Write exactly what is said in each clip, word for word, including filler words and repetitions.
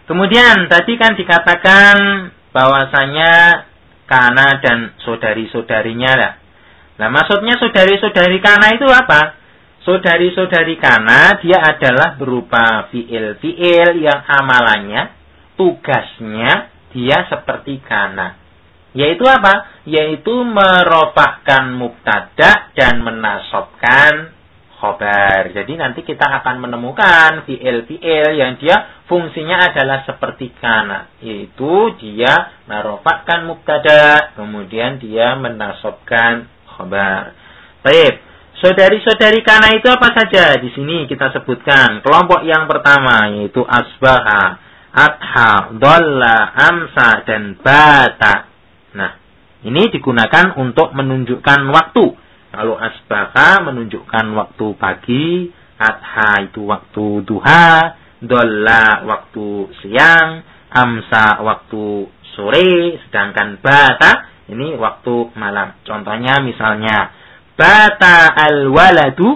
Kemudian tadi kan dikatakan bahwasanya kana dan saudari-saudarinya lah. Nah, maksudnya saudari-saudari kana itu apa? Saudari-saudari kana dia adalah berupa fiil-fiil yang amalannya, tugasnya dia seperti kana. Yaitu apa? Yaitu merofakkan mubtada dan menasobkan khobar. Jadi nanti kita akan menemukan fiil-fiil yang dia fungsinya adalah seperti kana. Yaitu dia merofakkan mubtada, kemudian dia menasobkan khobar. Baik, saudari-saudari kana itu apa saja? Di sini kita sebutkan kelompok yang pertama yaitu asbaha, adha, dhalla, amsa, dan bata. Nah, ini digunakan untuk menunjukkan waktu. Kalau asbaha menunjukkan waktu pagi, adha itu waktu duha, dhalla waktu siang, amsa waktu sore, sedangkan bata ini waktu malam. Contohnya misalnya bata al-waladu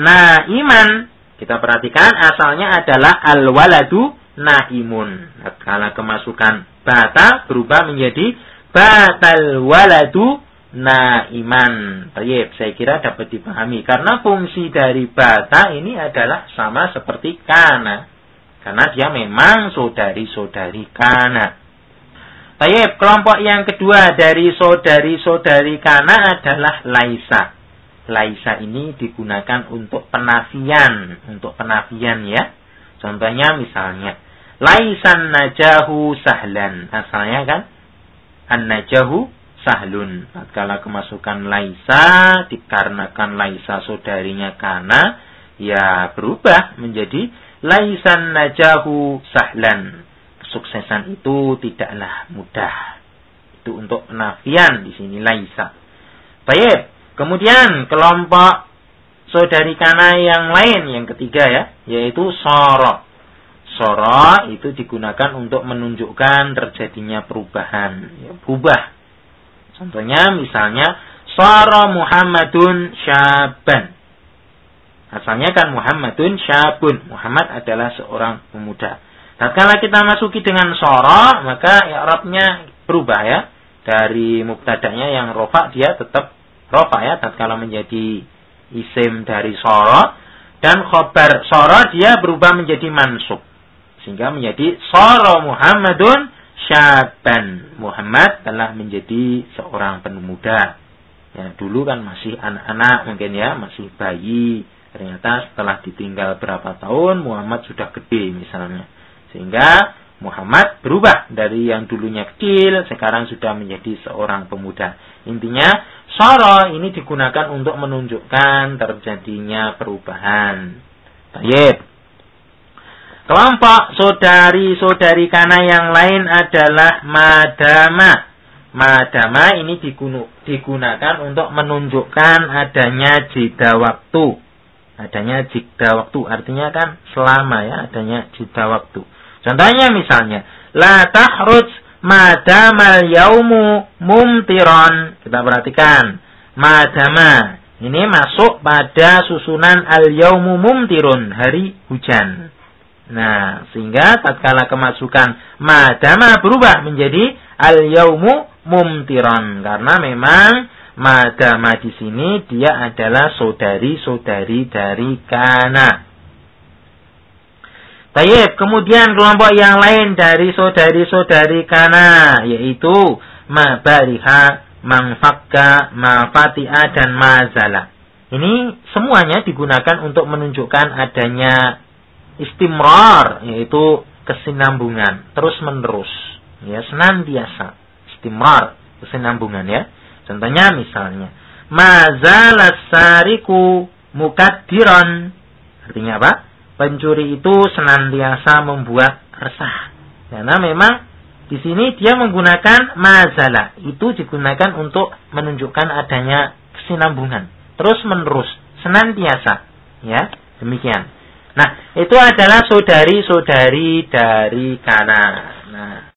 naiman. Kita perhatikan asalnya adalah al-waladu naimun. Kalau kemasukan bata berubah menjadi batal waladu naiman. Baik, saya kira dapat dipahami. Karena fungsi dari bata ini adalah sama seperti kana. Karena dia memang saudari-saudari kana. Baik, kelompok yang kedua dari saudari-saudari kana adalah laisa. Laisa ini digunakan untuk penafian. Untuk penafian ya. Contohnya misalnya, laisan najahu sahlan. Asalnya kan an-najahu sahlun. Kalau kemasukan laisa, dikarenakan laisa saudarinya kana, ya berubah menjadi laisan najahu sahlan. Kesuksesan itu tidaklah mudah. Itu untuk penafian di sini laisa. Baik, kemudian kelompok saudari kana yang lain, yang ketiga ya, yaitu soro. Soro itu digunakan untuk menunjukkan terjadinya perubahan, ya, berubah. Contohnya misalnya soro Muhammadun syaban. Asalnya kan Muhammadun syabun. Muhammad adalah seorang pemuda. Tatkala kita masuki dengan soro, maka i'rabnya berubah ya. Dari mubtada'nya yang rofa dia tetap rofa ya, tatkala menjadi isim dari soro, dan khobar soro dia berubah menjadi mansub. Sehingga menjadi sara Muhammadun syaban. Muhammad telah menjadi seorang pemuda. Ya, dulu kan masih anak-anak mungkin ya, masih bayi. Ternyata setelah ditinggal berapa tahun Muhammad sudah gede misalnya. Sehingga Muhammad berubah dari yang dulunya kecil sekarang sudah menjadi seorang pemuda. Intinya sara ini digunakan untuk menunjukkan terjadinya perubahan. Baik. Kelompok saudari-saudari kana yang lain adalah madama. Madama ini digunakan untuk menunjukkan adanya jeda waktu. Adanya jeda waktu artinya kan selama ya, adanya jeda waktu. Contohnya misalnya, la tahruj madamal yaumu mumtiron. Kita perhatikan, madama ini masuk pada susunan al-yaumu mumtirun, hari hujan. Nah, sehingga tatkala kemasukan madama berubah menjadi al-yaumu mumtiron, karena memang madama di sini dia adalah saudari-saudari dari kana. Baik, kemudian kelompok yang lain dari saudari-saudari kana yaitu mabariha, mangfakka, mafati'a, dan mazala. Ini semuanya digunakan untuk menunjukkan adanya istimrar, yaitu kesinambungan, terus menerus, ya, senantiasa, istimrar, kesinambungan ya. Contohnya misalnya, mazalas sariku mukaddiran. Artinya apa? Pencuri itu senantiasa membuat resah. Karena memang di sini dia menggunakan mazala, itu digunakan untuk menunjukkan adanya kesinambungan, terus menerus, senantiasa, ya, demikian. Nah, itu adalah saudari-saudari dari kana. Nah,